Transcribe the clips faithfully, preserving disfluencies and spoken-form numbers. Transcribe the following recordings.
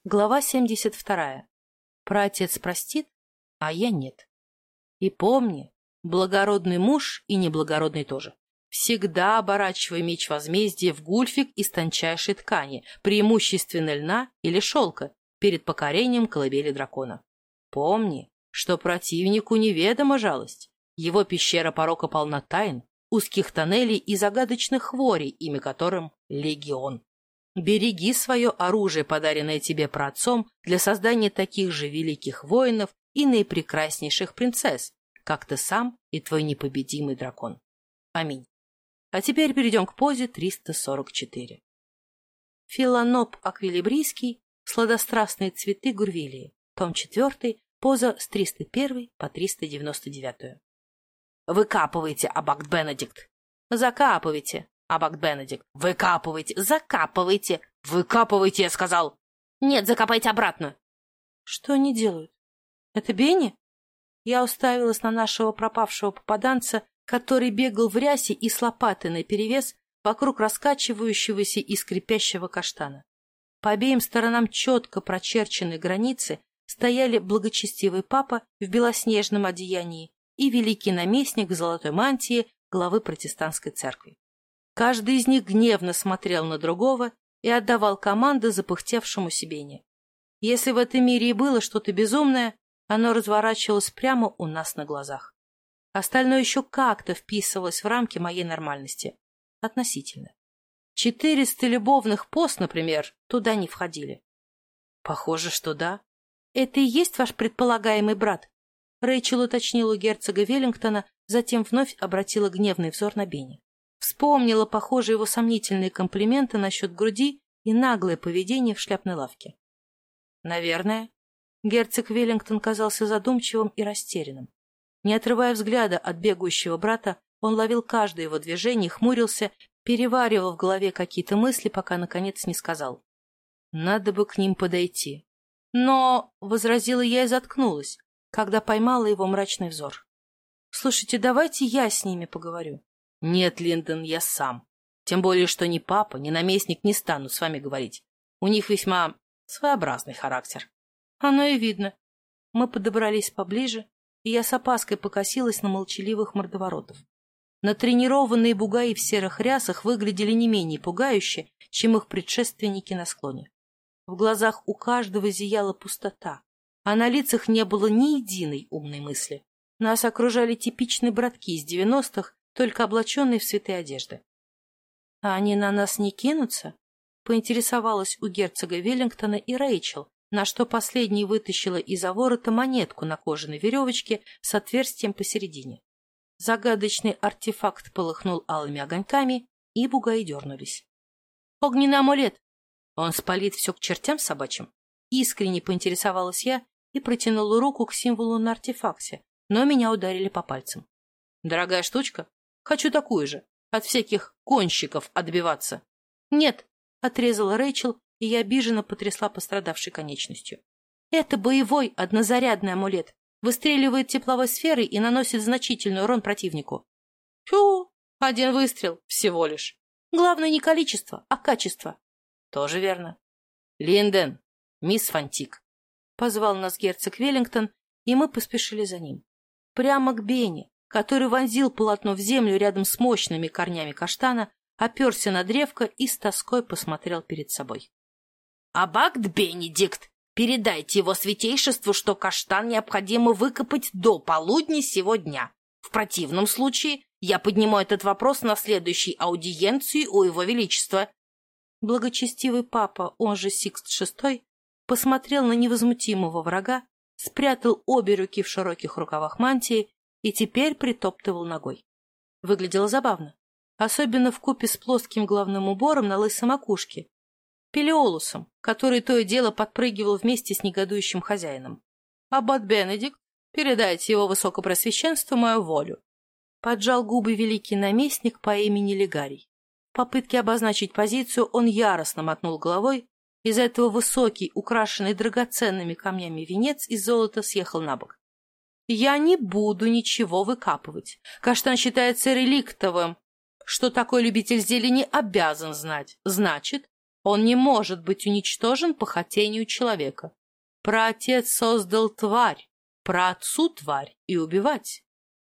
Глава семьдесят вторая. Праотец простит, а я нет. И помни, благородный муж и неблагородный тоже. Всегда оборачивай меч возмездия в гульфик из тончайшей ткани, преимущественно льна или шелка, перед покорением колыбели дракона. Помни, что противнику неведома жалость. Его пещера порока полна тайн, узких тоннелей и загадочных хворей, имя которым Легион. Береги свое оружие, подаренное тебе праотцом, для создания таких же великих воинов и наипрекраснейших принцесс, как ты сам и твой непобедимый дракон. Аминь. А теперь перейдем к позе триста сорок четыре. Филаноп аквилибрийский, сладострастные цветы Гурвилии, том четвертый, поза с триста первой по триста девяносто девятую. Выкапывайте, аббат Бенедикт. Закапывайте. Аббат Бенедикт. Выкапывайте, закапывайте. Выкапывайте, я сказал. Нет, закопайте обратно. Что они делают? Это Бенни? Я уставилась на нашего пропавшего попаданца, который бегал в рясе и с лопатой наперевес вокруг раскачивающегося и скрипящего каштана. По обеим сторонам четко прочерченной границы стояли благочестивый папа в белоснежном одеянии и великий наместник в золотой мантии главы протестантской церкви. Каждый из них гневно смотрел на другого и отдавал команды запыхтевшемуся Бенни. Если в этом мире и было что-то безумное, оно разворачивалось прямо у нас на глазах. Остальное еще как-то вписывалось в рамки моей нормальности. Относительно. Четыреста любовных поз, например, туда не входили. Похоже, что да. Это и есть ваш предполагаемый брат? Рэйчел уточнила у герцога Веллингтона, затем вновь обратила гневный взор на Бенни. Вспомнила, похоже, его сомнительные комплименты насчет груди и наглое поведение в шляпной лавке. Наверное. Герцог Веллингтон казался задумчивым и растерянным. Не отрывая взгляда от бегающего брата, он ловил каждое его движение, хмурился, переваривал в голове какие-то мысли, пока, наконец, не сказал. «Надо бы к ним подойти». «Но...» — возразила я и заткнулась, когда поймала его мрачный взор. «Слушайте, давайте я с ними поговорю». «Нет, Линдон, я сам. Тем более, что ни папа, ни наместник не станут с вами говорить. У них весьма своеобразный характер». «Оно и видно». Мы подобрались поближе, и я с опаской покосилась на молчаливых мордоворотов. Натренированные бугаи в серых рясах выглядели не менее пугающе, чем их предшественники на склоне. В глазах у каждого зияла пустота, а на лицах не было ни единой умной мысли. Нас окружали типичные братки из девяностых, только облаченные в святые одежды. — А они на нас не кинутся? — поинтересовалась у герцога Веллингтона и Рэйчел, на что последний вытащила из-за ворота монетку на кожаной веревочке с отверстием посередине. Загадочный артефакт полыхнул алыми огоньками, и бугаи дернулись. — Огненный амулет! Он спалит все к чертям собачьим? Искренне поинтересовалась я и протянула руку к символу на артефакте, но меня ударили по пальцам. — Дорогая штучка? Хочу такую же. От всяких конщиков отбиваться. — Нет! — отрезала Рэйчел, и я обиженно потрясла пострадавшей конечностью. — Это боевой однозарядный амулет. Выстреливает тепловой сферой и наносит значительный урон противнику. — Фу! Один выстрел всего лишь. Главное не количество, а качество. — Тоже верно. — Линден, мисс Фантик, — позвал нас герцог Веллингтон, и мы поспешили за ним. Прямо к Бенни, который вонзил полотно в землю рядом с мощными корнями каштана, оперся на древко и с тоской посмотрел перед собой. — Аббат Бенедикт, передайте его святейшеству, что каштан необходимо выкопать до полудня сего дня. В противном случае я подниму этот вопрос на следующей аудиенции у его величества. Благочестивый папа, он же Сикст шестой, посмотрел на невозмутимого врага, спрятал обе руки в широких рукавах мантии и теперь притоптывал ногой. Выглядело забавно, особенно вкупе с плоским головным убором на лысой макушке, Пелиолусом, который то и дело подпрыгивал вместе с негодующим хозяином. «Аббат Бенедикт, передайте его высокопреосвященству мою волю». Поджал губы великий наместник по имени Легарий. В попытке обозначить позицию он яростно мотнул головой, из-за этого высокий, украшенный драгоценными камнями венец из золота съехал на бок. «Я не буду ничего выкапывать. Каштан считается реликтовым, что такой любитель зелени обязан знать. Значит, Он не может быть уничтожен по хотению человека. Праотец создал тварь, праотцу тварь и убивать.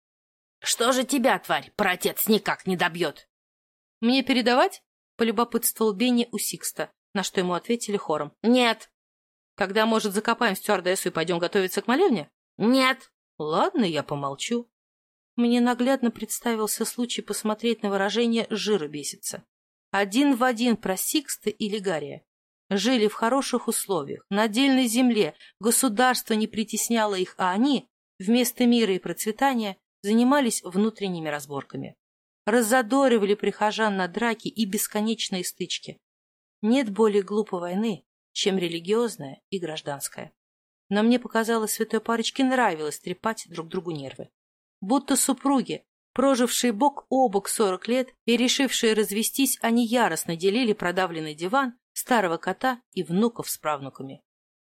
Что же тебя, тварь, праотец никак не добьет? Мне передавать? Полюбопытствовал Бенни у Сикста, на что ему ответили хором. Нет. Когда, может, закопаем стюардессу и пойдем готовиться к молебне? Нет. Ладно, я помолчу. Мне наглядно представился случай посмотреть на выражение «жира бесится». Один в один про Сикста и Легария. Жили в хороших условиях, на отдельной земле, государство не притесняло их, а они, вместо мира и процветания, занимались внутренними разборками. Раззадоривали прихожан на драки и бесконечные стычки. Нет более глупой войны, чем религиозная и гражданская. Но мне показалось, святой парочке нравилось трепать друг другу нервы. Будто супруги, прожившие бок о бок сорок лет и решившие развестись, они яростно делили продавленный диван, старого кота и внуков с правнуками.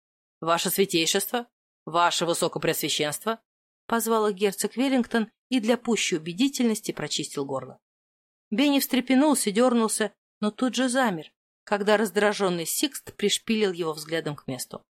— Ваше святейшество, ваше высокопреосвященство! — позвал их герцог Веллингтон и для пущей убедительности прочистил горло. Бенни встрепенулся, дернулся, но тут же замер, когда раздраженный Сикст пришпилил его взглядом к месту.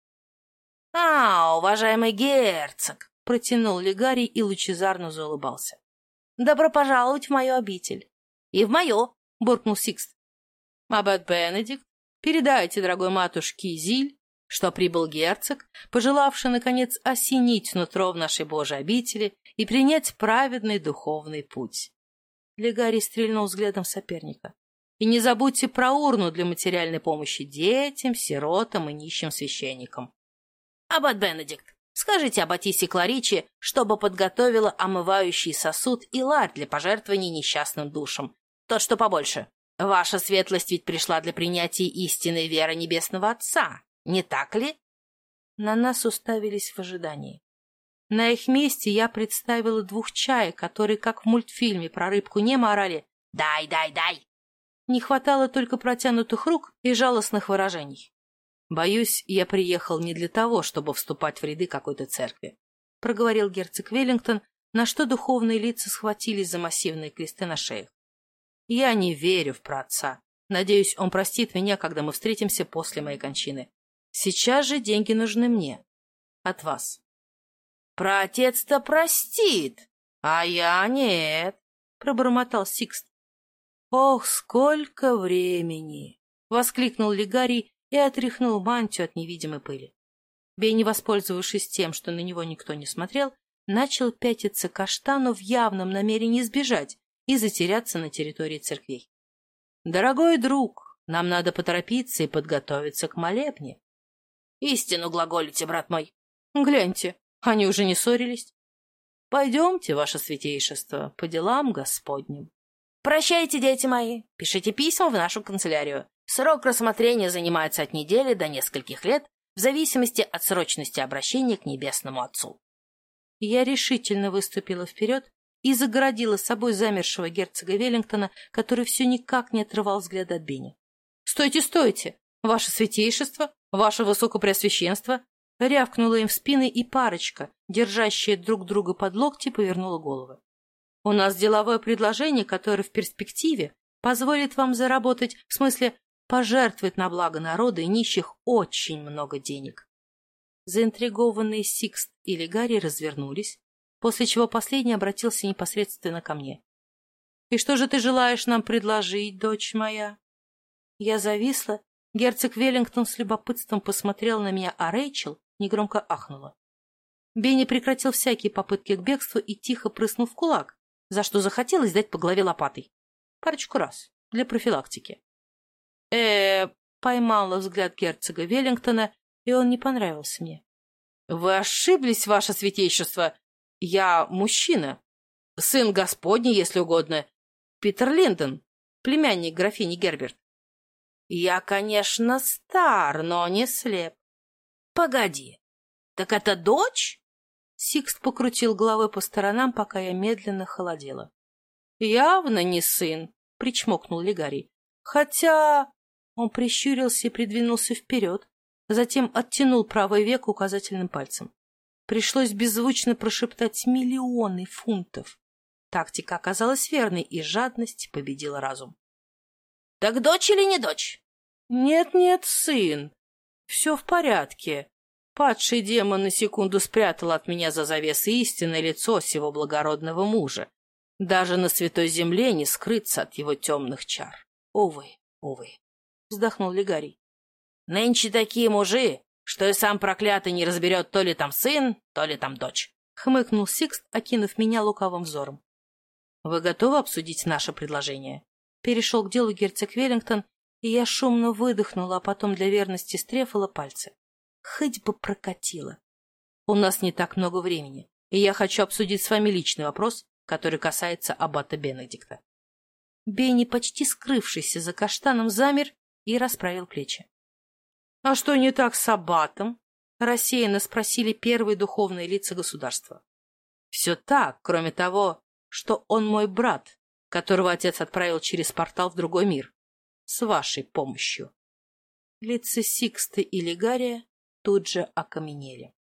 — А, уважаемый герцог! — протянул Легарий и лучезарно заулыбался. — Добро пожаловать в мою обитель. — И в мою! — буркнул Сикст. — Аббат Бенедикт, передайте дорогой матушке Изиль, что прибыл герцог, пожелавший, наконец, осенить нутро в нашей Божьей обители и принять праведный духовный путь. Легарий стрельнул взглядом соперника. И не забудьте про урну для материальной помощи детям, сиротам и нищим священникам. — Аббат Бенедикт, скажите аббатисе Клариче, чтобы подготовила омывающий сосуд и ларь для пожертвований несчастным душам. Тот, что побольше. Ваша светлость ведь пришла для принятия истинной веры Небесного Отца, не так ли? На нас уставились в ожидании. На их месте я представила двух чаек, которые, как в мультфильме про рыбку Немо, орали «Дай, дай, дай!». Не хватало только протянутых рук и жалостных выражений. «Боюсь, я приехал не для того, чтобы вступать в ряды какой-то церкви», — проговорил герцог Веллингтон, на что духовные лица схватились за массивные кресты на шеях. «Я не верю в праотца. Надеюсь, он простит меня, когда мы встретимся после моей кончины. Сейчас же деньги нужны мне. От вас». «Праотец-то простит, а я нет», — пробормотал Сикст. «Ох, сколько времени!» — воскликнул Легарий и отряхнул мантию от невидимой пыли. Бенни, воспользовавшись тем, что на него никто не смотрел, начал пятиться к каштану в явном намерении сбежать и затеряться на территории церквей. «Дорогой друг, нам надо поторопиться и подготовиться к молебне». «Истину глаголите, брат мой». «Гляньте, они уже не ссорились». «Пойдемте, ваше святейшество, по делам Господним». «Прощайте, дети мои, пишите письма в нашу канцелярию. Срок рассмотрения занимается от недели до нескольких лет, в зависимости от срочности обращения к Небесному Отцу». Я решительно выступила вперед и загородила собой замершего герцога Веллингтона, который все никак не отрывал взгляд от Бенни. «Стойте, стойте! Ваше святейшество, ваше высокопреосвященство!» Рявкнула им в спины, и парочка, держащая друг друга под локти, повернула головы. «У нас деловое предложение, которое в перспективе позволит вам заработать, в смысле пожертвовать на благо народа и нищих очень много денег». Заинтригованные Сикст и Легарий развернулись, после чего последний обратился непосредственно ко мне. «И что же ты желаешь нам предложить, дочь моя?» Я зависла, герцог Веллингтон с любопытством посмотрел на меня, а Рэйчел негромко ахнула. Бенни прекратил всякие попытки к бегству и тихо прыснул в кулак, за что захотелось дать по голове лопатой. Парочку раз, для профилактики. э поймала взгляд герцога Веллингтона, и он не понравился мне. «Вы ошиблись, ваше святейшество. Я мужчина. Сын Господний, если угодно. Питер Линдон, племянник графини Герберт». «Я, конечно, стар, но не слеп». «Погоди, так это дочь?» Сикст покрутил головой по сторонам, пока я медленно холодела. «Явно не сын», — причмокнул Легарий. «Хотя...» Он прищурился и придвинулся вперед, затем оттянул правое веко указательным пальцем. Пришлось беззвучно прошептать миллионы фунтов. Тактика оказалась верной, и жадность победила разум. «Так дочь или не дочь?» Нет-нет, сын, все в порядке. Падший демон на секунду спрятал от меня за завесой истины лицо сего благородного мужа. Даже на святой земле не скрыться от его темных чар. Увы, увы, вздохнул Лигарий. Нынче такие мужи, что и сам проклятый не разберет, то ли там сын, то ли там дочь. Хмыкнул Сикст, окинув меня лукавым взором. Вы готовы обсудить наше предложение? Перешел к делу герцог Веллингтон, и я шумно выдохнула, а потом для верности стрефала пальцы. Хоть бы прокатило. У нас не так много времени, и я хочу обсудить с вами личный вопрос, который касается аббата Бенедикта. Бенни, почти скрывшийся за каштаном, замер и расправил плечи. — А что не так с аббатом? — рассеянно спросили первые духовные лица государства. — Все так, кроме того, что он мой брат, которого отец отправил через портал в другой мир. С вашей помощью. Лица Сикста и Лигария тут же окаменели.